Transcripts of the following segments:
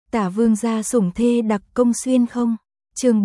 Tả vương gia sủng thê đặc công xuyên không? Chương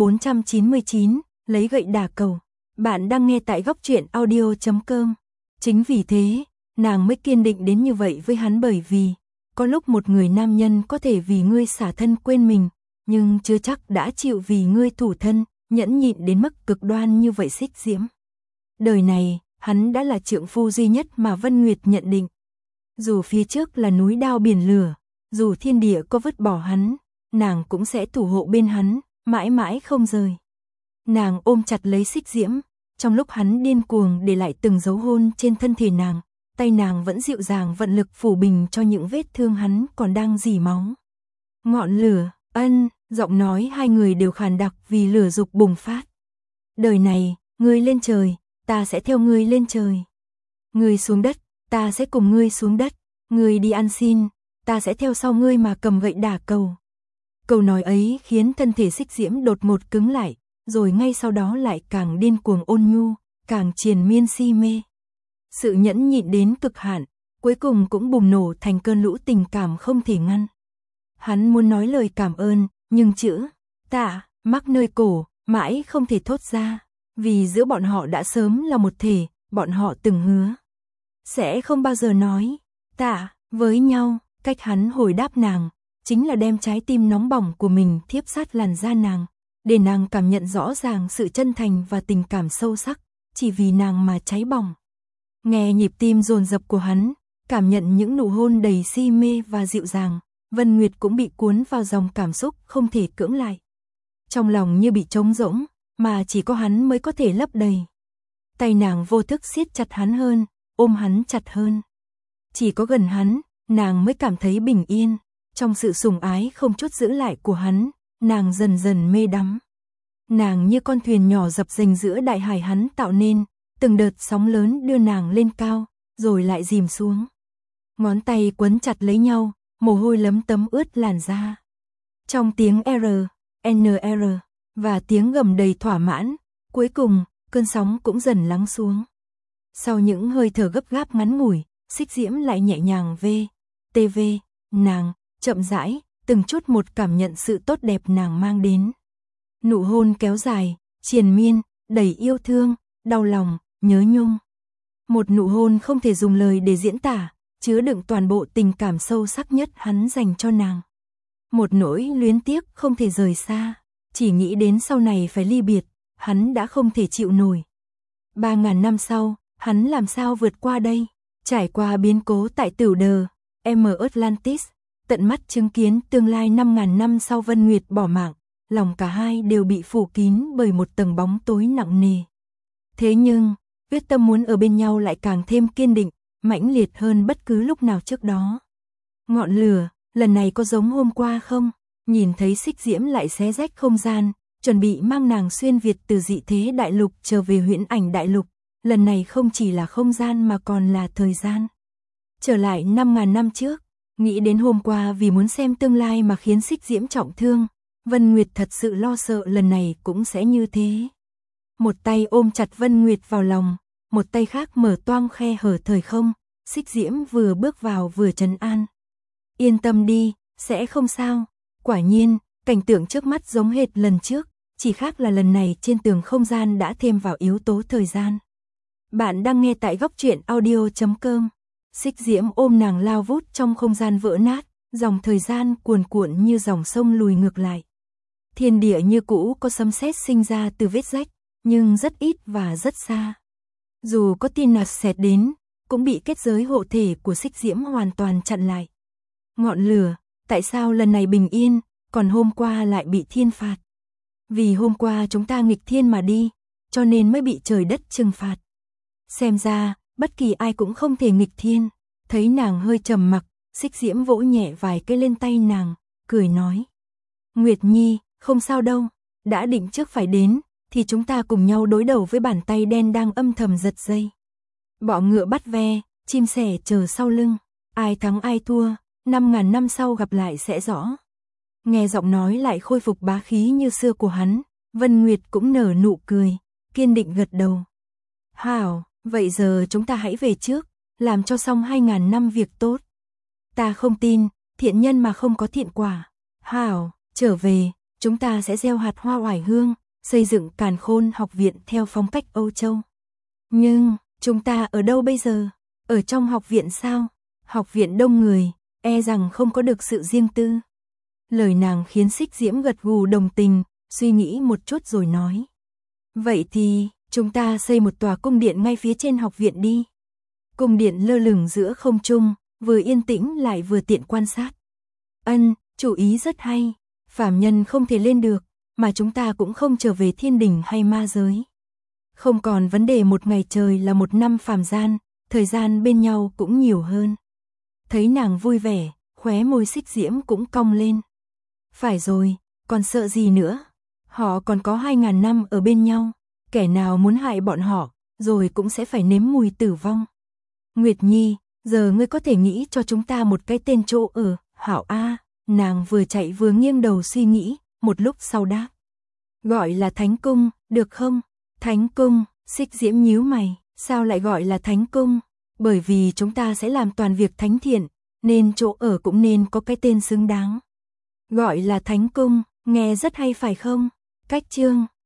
499, lấy gậy đả cầu. Bạn đang nghe tại góc truyện audio.com. Chính vì thế, nàng mới kiên định đến như vậy với hắn, bởi vì có lúc một người nam nhân có thể vì ngươi xả thân quên mình, nhưng chưa chắc đã chịu vì ngươi thủ thân, nhẫn nhịn đến mức cực đoan như vậy Xích Diễm. Đời này, hắn đã là trượng phu duy nhất mà Vân Nguyệt nhận định. Dù phía trước là núi đao biển lửa, dù thiên địa có vứt bỏ hắn, nàng cũng sẽ thủ hộ bên hắn, mãi mãi không rời. Nàng ôm chặt lấy Xích Diễm, trong lúc hắn điên cuồng để lại từng dấu hôn trên thân thể nàng, tay nàng vẫn dịu dàng vận lực phủ bình cho những vết thương hắn còn đang rỉ máu. Ngọn lửa, giọng nói hai người đều khàn đặc vì lửa dục bùng phát. Đời này, ngươi lên trời, ta sẽ theo ngươi lên trời. Ngươi xuống đất, ta sẽ cùng ngươi xuống đất. Ngươi đi ăn xin, ta sẽ theo sau ngươi mà cầm gậy đả cầu. Câu nói ấy khiến thân thể Xích Diễm đột ngột cứng lại, rồi ngay sau đó lại càng điên cuồng ôn nhu, càng triền miên si mê. Sự nhẫn nhịn đến cực hạn, cuối cùng cũng bùng nổ thành cơn lũ tình cảm không thể ngăn. Hắn muốn nói lời cảm ơn, nhưng chữ tạ mắc nơi cổ, mãi không thể thốt ra, vì giữa bọn họ đã sớm là một thể, bọn họ từng hứa sẽ không bao giờ nói tạ với nhau. Cách hắn hồi đáp nàng, chính là đem trái tim nóng bỏng của mình thiếp sát làn da nàng, để nàng cảm nhận rõ ràng sự chân thành và tình cảm sâu sắc, chỉ vì nàng mà cháy bỏng. Nghe nhịp tim dồn dập của hắn, cảm nhận những nụ hôn đầy si mê và dịu dàng, Vân Nguyệt cũng bị cuốn vào dòng cảm xúc không thể cưỡng lại. Trong lòng như bị trống rỗng, mà chỉ có hắn mới có thể lấp đầy. Tay nàng vô thức siết chặt hắn hơn, ôm hắn chặt hơn. Chỉ có gần hắn, nàng mới cảm thấy bình yên. Trong sự sủng ái không chút giữ lại của hắn, nàng dần dần mê đắm. Nàng như con thuyền nhỏ dập dềnh giữa đại hải hắn tạo nên, từng đợt sóng lớn đưa nàng lên cao, rồi lại dìm xuống. Ngón tay quấn chặt lấy nhau, mồ hôi lấm tấm ướt làn da. Trong tiếng NR và tiếng gầm đầy thỏa mãn, cuối cùng, cơn sóng cũng dần lắng xuống. Sau những hơi thở gấp gáp ngắn ngủi, Xích Diễm lại nhẹ nhàng TV, nàng, chậm rãi, từng chút một cảm nhận sự tốt đẹp nàng mang đến. Nụ hôn kéo dài, triền miên, đầy yêu thương, đau lòng, nhớ nhung. Một nụ hôn không thể dùng lời để diễn tả, chứa đựng toàn bộ tình cảm sâu sắc nhất hắn dành cho nàng. Một nỗi luyến tiếc không thể rời xa, chỉ nghĩ đến sau này phải ly biệt, hắn đã không thể chịu nổi. 3.000 năm sau, hắn làm sao vượt qua đây? Trải qua biến cố tại Tửu Đờ, Atlantis, tận mắt chứng kiến tương lai 5.000 năm sau Vân Nguyệt bỏ mạng, lòng cả hai đều bị phủ kín bởi một tầng bóng tối nặng nề. Thế nhưng, quyết tâm muốn ở bên nhau lại càng thêm kiên định, mãnh liệt hơn bất cứ lúc nào trước đó. Ngọn lửa, lần này có giống hôm qua không? Nhìn thấy Xích Diễm lại xé rách không gian, chuẩn bị mang nàng xuyên việt từ dị thế đại lục trở về huyễn ảnh đại lục. Lần này không chỉ là không gian mà còn là thời gian. Trở lại 5.000 năm trước, nghĩ đến hôm qua vì muốn xem tương lai mà khiến Xích Diễm trọng thương, Vân Nguyệt thật sự lo sợ lần này cũng sẽ như thế. Một tay ôm chặt Vân Nguyệt vào lòng, một tay khác mở toang khe hở thời không, Xích Diễm vừa bước vào vừa trấn an. Yên tâm đi, sẽ không sao. Quả nhiên, cảnh tượng trước mắt giống hệt lần trước, chỉ khác là lần này trên tường không gian đã thêm vào yếu tố thời gian. Bạn đang nghe tại góc truyện audio.com. Xích Diễm ôm nàng lao vút trong không gian vỡ nát, dòng thời gian cuồn cuộn như dòng sông lùi ngược lại. Thiên địa như cũ có sấm sét sinh ra từ vết rách, nhưng rất ít và rất xa. Dù có tia nạt xẹt đến, cũng bị kết giới hộ thể của Xích Diễm hoàn toàn chặn lại. Ngọn lửa, tại sao lần này bình yên, còn hôm qua lại bị thiên phạt? Vì hôm qua chúng ta nghịch thiên mà đi, cho nên mới bị trời đất trừng phạt. Xem ra, bất kỳ ai cũng không thể nghịch thiên. Thấy nàng hơi trầm mặc, Xích Diễm vỗ nhẹ vài cái lên tay nàng, cười nói. Nguyệt Nhi, không sao đâu, đã định trước phải đến, thì chúng ta cùng nhau đối đầu với bàn tay đen đang âm thầm giật dây. Bọ ngựa bắt ve, chim sẻ chờ sau lưng, ai thắng ai thua, 5.000 năm sau gặp lại sẽ rõ. Nghe giọng nói lại khôi phục bá khí như xưa của hắn, Vân Nguyệt cũng nở nụ cười, kiên định gật đầu. Hảo, vậy giờ chúng ta hãy về trước, làm cho xong 2.000 năm việc tốt. Ta không tin, thiện nhân mà không có thiện quả. Hảo, trở về, chúng ta sẽ gieo hạt hoa oải hương, xây dựng Càn Khôn học viện theo phong cách Âu Châu. Nhưng, chúng ta ở đâu bây giờ? Ở trong học viện sao? Học viện đông người, e rằng không có được sự riêng tư. Lời nàng khiến Xích Diễm gật gù đồng tình, suy nghĩ một chút rồi nói. Vậy thì, chúng ta xây một tòa cung điện ngay phía trên học viện đi. Cung điện lơ lửng giữa không trung, vừa yên tĩnh lại vừa tiện quan sát. Chủ ý rất hay, phàm nhân không thể lên được, mà chúng ta cũng không trở về thiên đình hay ma giới. Không còn vấn đề một ngày trời là một năm phàm gian, thời gian bên nhau cũng nhiều hơn. Thấy nàng vui vẻ, khóe môi Xích Diễm cũng cong lên. Phải rồi, còn sợ gì nữa? Họ còn có 2000 năm ở bên nhau, kẻ nào muốn hại bọn họ, rồi cũng sẽ phải nếm mùi tử vong. Nguyệt Nhi, giờ ngươi có thể nghĩ cho chúng ta một cái tên chỗ ở, hảo a. Nàng vừa chạy vừa nghiêng đầu suy nghĩ, một lúc sau đáp. Gọi là Thánh Cung, được không? Thánh Cung, Xích Diễm nhíu mày, sao lại gọi là Thánh Cung? Bởi vì chúng ta sẽ làm toàn việc thánh thiện, nên chỗ ở cũng nên có cái tên xứng đáng. Gọi là Thánh Cung, nghe rất hay phải không? Cách chương